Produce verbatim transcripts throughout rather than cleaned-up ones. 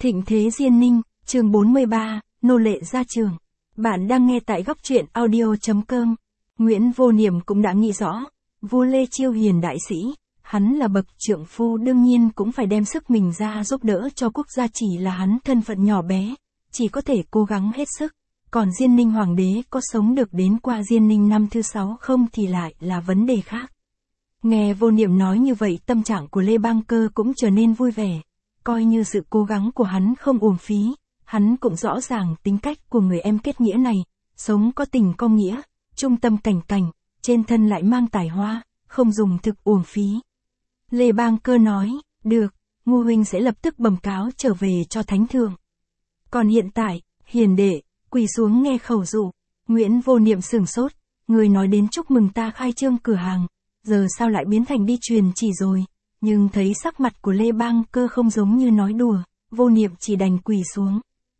Thịnh thế Diên Ninh, chương bốn mươi ba, nô lệ ra trường. Bạn đang nghe tại góc truyện audio chấm com. Nguyễn Vô Niệm cũng đã nghĩ rõ, vua Lê Chiêu Hiền đại sĩ, hắn là bậc trượng phu đương nhiên cũng phải đem sức mình ra giúp đỡ cho quốc gia, chỉ là hắn thân phận nhỏ bé, chỉ có thể cố gắng hết sức. Còn Diên Ninh hoàng đế có sống được đến qua Diên Ninh năm thứ sáu không thì lại là vấn đề khác. Nghe Vô Niệm nói như vậy, tâm trạng của Lê Bang Cơ cũng trở nên vui vẻ. Coi như sự cố gắng của hắn không uổng phí, hắn cũng rõ ràng tính cách của người em kết nghĩa này, sống có tình có nghĩa, trung tâm cảnh cảnh, trên thân lại mang tài hoa, không dùng thực uổng phí. Lê Bang Cơ nói, được, Ngu huynh sẽ lập tức bẩm cáo trở về cho thánh thượng. Còn hiện tại, hiền đệ, quỳ xuống nghe khẩu dụ. Nguyễn Vô Niệm sửng sốt, người nói đến chúc mừng ta khai trương cửa hàng, giờ sao lại biến thành đi truyền chỉ rồi. Nhưng thấy sắc mặt của Lê Bang Cơ không giống như nói đùa, Vô Niệm chỉ đành quỳ xuống.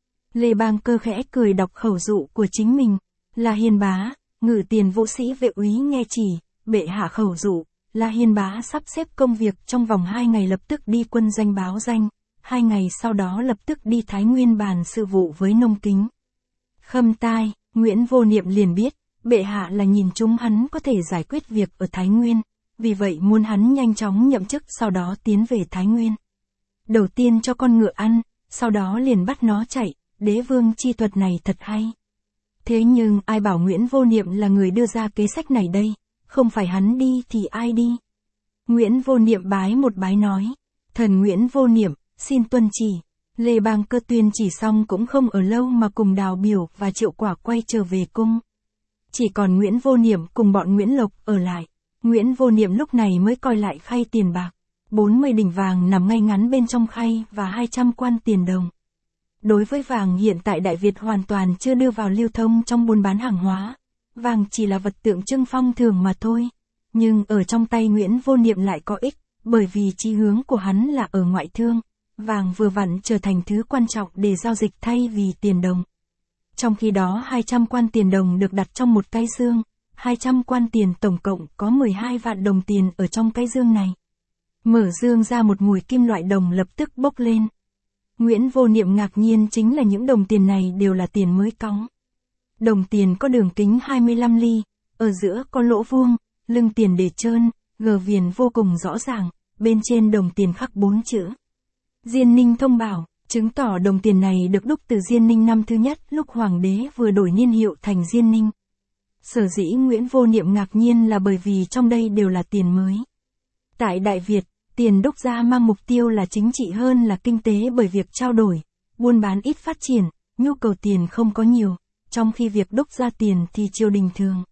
Lê Bang Cơ khẽ cười đọc khẩu dụ của chính mình, là hiền bá, ngự tiền vũ sĩ vệ úy nghe chỉ, bệ hạ khẩu dụ, là hiền bá sắp xếp công việc trong vòng hai ngày lập tức đi quân doanh báo danh, hai ngày sau đó lập tức đi Thái Nguyên bàn sự vụ với Nông Kính. Khâm tai, Nguyễn Vô Niệm liền biết, bệ hạ là nhìn chúng hắn có thể giải quyết việc ở Thái Nguyên. Vì vậy muốn hắn nhanh chóng nhậm chức, sau đó tiến về Thái Nguyên. Đầu tiên cho con ngựa ăn, sau đó liền bắt nó chạy, đế vương chi thuật này thật hay. Thế nhưng ai bảo Nguyễn Vô Niệm là người đưa ra kế sách này đây, không phải hắn đi thì ai đi. Nguyễn Vô Niệm bái một bái nói, thần Nguyễn Vô Niệm, xin tuân chỉ. Lê Bang Cơ tuyên chỉ xong cũng không ở lâu mà cùng Đào Biểu và Triệu Quả quay trở về cung. Chỉ còn Nguyễn Vô Niệm cùng bọn Nguyễn Lộc ở lại. Nguyễn Vô Niệm lúc này mới coi lại khay tiền bạc, bốn mươi đỉnh vàng nằm ngay ngắn bên trong khay và hai trăm quan tiền đồng. Đối với vàng hiện tại Đại Việt hoàn toàn chưa đưa vào lưu thông trong buôn bán hàng hóa, vàng chỉ là vật tượng trưng phong thường mà thôi. Nhưng ở trong tay Nguyễn Vô Niệm lại có ích, bởi vì chí hướng của hắn là ở ngoại thương, vàng vừa vặn trở thành thứ quan trọng để giao dịch thay vì tiền đồng. Trong khi đó hai trăm quan tiền đồng được đặt trong một cái dương. hai trăm quan tiền tổng cộng có mười hai vạn đồng tiền ở trong cái dương này. Mở dương ra một mùi kim loại đồng lập tức bốc lên. Nguyễn Vô Niệm ngạc nhiên chính là những đồng tiền này đều là tiền mới cóng. Đồng tiền có đường kính hai mươi lăm ly, ở giữa có lỗ vuông, lưng tiền để trơn, gờ viền vô cùng rõ ràng, bên trên đồng tiền khắc bốn chữ. Diên Ninh thông bảo, chứng tỏ đồng tiền này được đúc từ Diên Ninh năm thứ nhất lúc hoàng đế vừa đổi niên hiệu thành Diên Ninh. Sở dĩ Nguyễn Vô Niệm ngạc nhiên là bởi vì trong đây đều là tiền mới. Tại Đại Việt, tiền đúc ra mang mục tiêu là chính trị hơn là kinh tế, bởi việc trao đổi, buôn bán ít phát triển, nhu cầu tiền không có nhiều, trong khi việc đúc ra tiền thì triều đình thường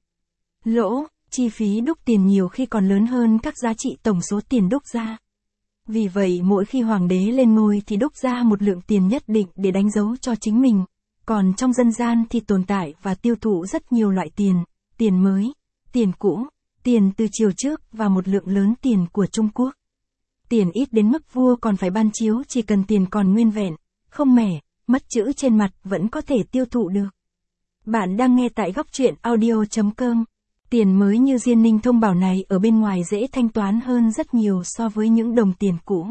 lỗ, chi phí đúc tiền nhiều khi còn lớn hơn các giá trị tổng số tiền đúc ra. Vì vậy mỗi khi hoàng đế lên ngôi thì đúc ra một lượng tiền nhất định để đánh dấu cho chính mình. Còn trong dân gian thì tồn tại và tiêu thụ rất nhiều loại tiền, tiền mới, tiền cũ, tiền từ triều trước và một lượng lớn tiền của Trung Quốc. Tiền ít đến mức vua còn phải ban chiếu, chỉ cần tiền còn nguyên vẹn, không mẻ, mất chữ trên mặt vẫn có thể tiêu thụ được. Bạn đang nghe tại góc truyện audio chấm com. Tiền mới như Diên Ninh thông bảo này ở bên ngoài dễ thanh toán hơn rất nhiều so với những đồng tiền cũ.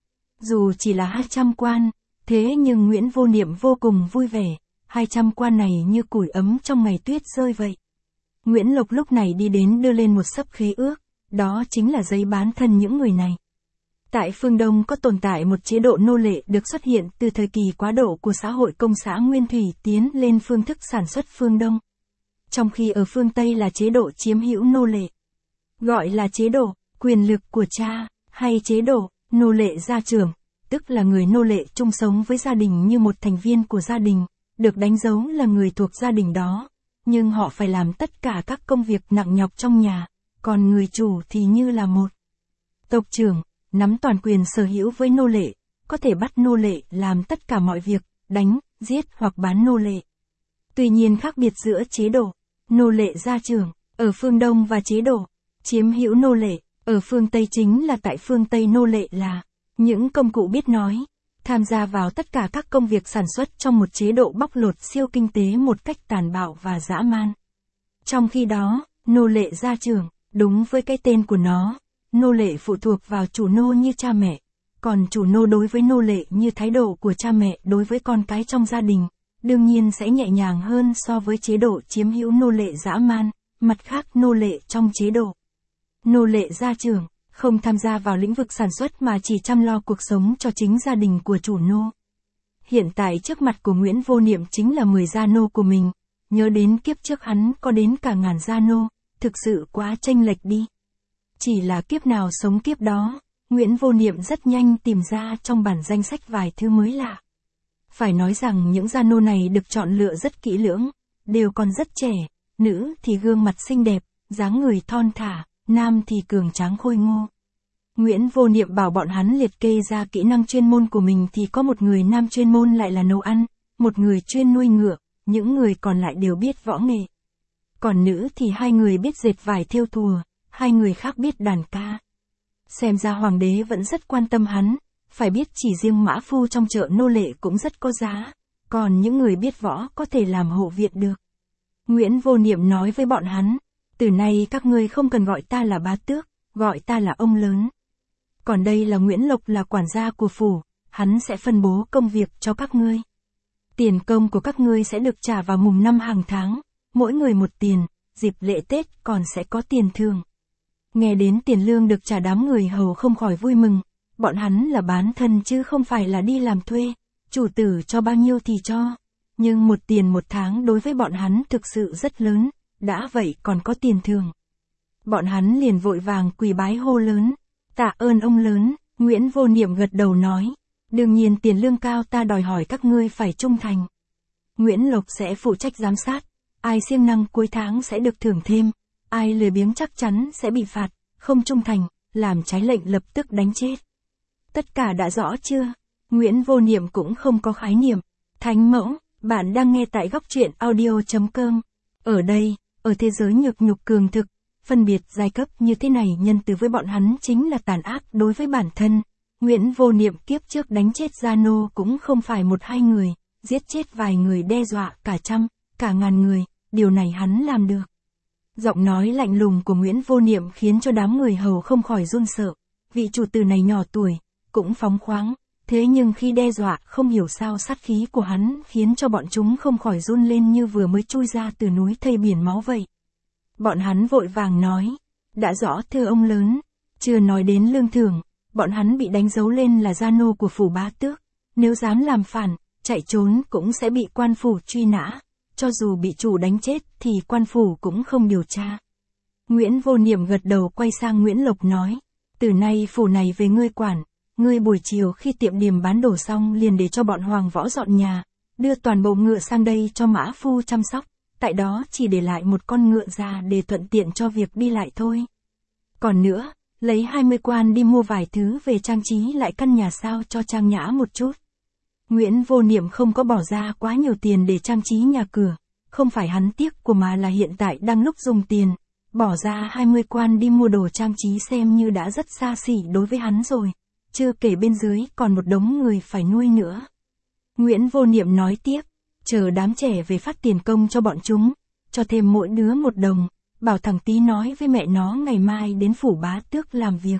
Dù chỉ là hai trăm quan, thế nhưng Nguyễn Vô Niệm vô cùng vui vẻ. hai trăm quan này như củi ấm trong ngày tuyết rơi vậy. Nguyễn Lộc lúc này đi đến đưa lên một xấp khế ước, đó chính là giấy bán thân những người này. Tại phương Đông có tồn tại một chế độ nô lệ được xuất hiện từ thời kỳ quá độ của xã hội công xã Nguyên Thủy tiến lên phương thức sản xuất phương Đông. Trong khi ở phương Tây là chế độ chiếm hữu nô lệ, gọi là chế độ quyền lực của cha, hay chế độ nô lệ gia trưởng, tức là người nô lệ chung sống với gia đình như một thành viên của gia đình. Được đánh dấu là người thuộc gia đình đó, nhưng họ phải làm tất cả các công việc nặng nhọc trong nhà, còn người chủ thì như là một tộc trưởng, nắm toàn quyền sở hữu với nô lệ, có thể bắt nô lệ làm tất cả mọi việc, đánh, giết hoặc bán nô lệ. Tuy nhiên khác biệt giữa chế độ nô lệ gia trưởng ở phương Đông và chế độ chiếm hữu nô lệ ở phương Tây chính là tại phương Tây nô lệ là những công cụ biết nói, tham gia vào tất cả các công việc sản xuất trong một chế độ bóc lột siêu kinh tế một cách tàn bạo và dã man. Trong khi đó, nô lệ gia trưởng, đúng với cái tên của nó, nô lệ phụ thuộc vào chủ nô như cha mẹ, Còn chủ nô đối với nô lệ như thái độ của cha mẹ đối với con cái trong gia đình, đương nhiên sẽ nhẹ nhàng hơn so với chế độ chiếm hữu nô lệ dã man, mặt khác nô lệ trong chế độ. Nô lệ gia trưởng, không tham gia vào lĩnh vực sản xuất mà chỉ chăm lo cuộc sống cho chính gia đình của chủ nô. Hiện tại trước mặt của Nguyễn Vô Niệm chính là mười gia nô của mình, nhớ đến kiếp trước hắn có đến cả ngàn gia nô, thực sự quá chênh lệch đi. Chỉ là kiếp nào sống kiếp đó, Nguyễn Vô Niệm rất nhanh tìm ra trong bản danh sách vài thứ mới lạ. Phải nói rằng những gia nô này được chọn lựa rất kỹ lưỡng, đều còn rất trẻ, nữ thì gương mặt xinh đẹp, dáng người thon thả, nam thì cường tráng khôi ngô. Nguyễn Vô Niệm bảo bọn hắn liệt kê ra kỹ năng chuyên môn của mình thì có một người nam chuyên môn lại là nấu ăn, một người chuyên nuôi ngựa, những người còn lại đều biết võ nghệ. Còn nữ thì hai người biết dệt vải thêu thùa, hai người khác biết đàn ca. Xem ra hoàng đế vẫn rất quan tâm hắn, phải biết chỉ riêng mã phu trong chợ nô lệ cũng rất có giá, còn những người biết võ có thể làm hộ viện được. Nguyễn Vô Niệm nói với bọn hắn, từ nay các ngươi không cần gọi ta là bá tước, gọi ta là ông lớn. Còn đây là Nguyễn Lộc là quản gia của phủ, hắn sẽ phân bố công việc cho các ngươi. Tiền công của các ngươi sẽ được trả vào mùng năm hàng tháng, mỗi người một tiền, dịp lễ Tết còn sẽ có tiền thưởng. Nghe đến tiền lương được trả đám người hầu không khỏi vui mừng, bọn hắn là bán thân chứ không phải là đi làm thuê, chủ tử cho bao nhiêu thì cho. Nhưng một tiền một tháng đối với bọn hắn thực sự rất lớn, đã vậy còn có tiền thưởng. Bọn hắn liền vội vàng quỳ bái hô lớn, tạ ơn ông lớn. Nguyễn Vô Niệm gật đầu nói, đương nhiên tiền lương cao ta đòi hỏi các ngươi phải trung thành. Nguyễn Lộc sẽ phụ trách giám sát, ai siêng năng cuối tháng sẽ được thưởng thêm, ai lười biếng chắc chắn sẽ bị phạt, không trung thành, làm trái lệnh lập tức đánh chết. Tất cả đã rõ chưa? Nguyễn Vô Niệm cũng không có khái niệm. Thánh mẫu, bạn đang nghe tại góc truyện audio chấm com. Ở đây, ở thế giới nhược nhục cường thực, phân biệt giai cấp như thế này nhân từ với bọn hắn chính là tàn ác đối với bản thân. Nguyễn Vô Niệm kiếp trước đánh chết gia nô cũng không phải một hai người, giết chết vài người đe dọa cả trăm, cả ngàn người, điều này hắn làm được. Giọng nói lạnh lùng của Nguyễn Vô Niệm khiến cho đám người hầu không khỏi run sợ, vị chủ tử này nhỏ tuổi, cũng phóng khoáng, thế nhưng khi đe dọa không hiểu sao sát khí của hắn khiến cho bọn chúng không khỏi run lên như vừa mới chui ra từ núi thây biển máu vậy. Bọn hắn vội vàng nói, đã rõ thưa ông lớn, chưa nói đến lương thưởng, bọn hắn bị đánh dấu lên là gia nô của phủ bá tước, nếu dám làm phản, chạy trốn cũng sẽ bị quan phủ truy nã, cho dù bị chủ đánh chết thì quan phủ cũng không điều tra. Nguyễn Vô Niệm gật đầu quay sang Nguyễn Lộc nói, từ nay phủ này về ngươi quản, ngươi buổi chiều khi tiệm điểm bán đồ xong liền để cho bọn hoàng võ dọn nhà, đưa toàn bộ ngựa sang đây cho mã phu chăm sóc, tại đó chỉ để lại một con ngựa già để thuận tiện cho việc đi lại thôi. Còn nữa, lấy hai mươi quan đi mua vài thứ về trang trí lại căn nhà sao cho trang nhã một chút. Nguyễn Vô Niệm không có bỏ ra quá nhiều tiền để trang trí nhà cửa, không phải hắn tiếc của mà là hiện tại đang lúc dùng tiền, bỏ ra hai mươi quan đi mua đồ trang trí xem như đã rất xa xỉ đối với hắn rồi, chưa kể bên dưới còn một đống người phải nuôi nữa. Nguyễn Vô Niệm nói tiếp, chờ đám trẻ về phát tiền công cho bọn chúng, cho thêm mỗi đứa một đồng, bảo thằng Tí nói với mẹ nó ngày mai đến phủ bá tước làm việc.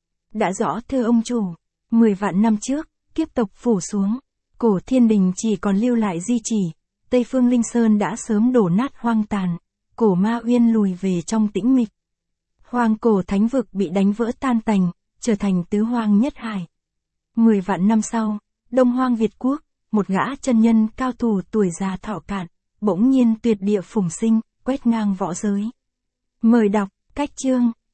Đã rõ thưa ông chủ, mười vạn năm trước, kiếp tộc phủ xuống, cổ thiên đình chỉ còn lưu lại di chỉ, Tây Phương Linh Sơn đã sớm đổ nát hoang tàn, cổ Ma Uyên lùi về trong tĩnh mịch. Hoang cổ thánh vực bị đánh vỡ tan tành, trở thành tứ hoang nhất hải. Mười vạn năm sau, Đông Hoang Việt Quốc, một gã chân nhân cao thủ tuổi già thọ cạn, bỗng nhiên tuyệt địa phùng sinh, quét ngang võ giới. Mời đọc, cách chương.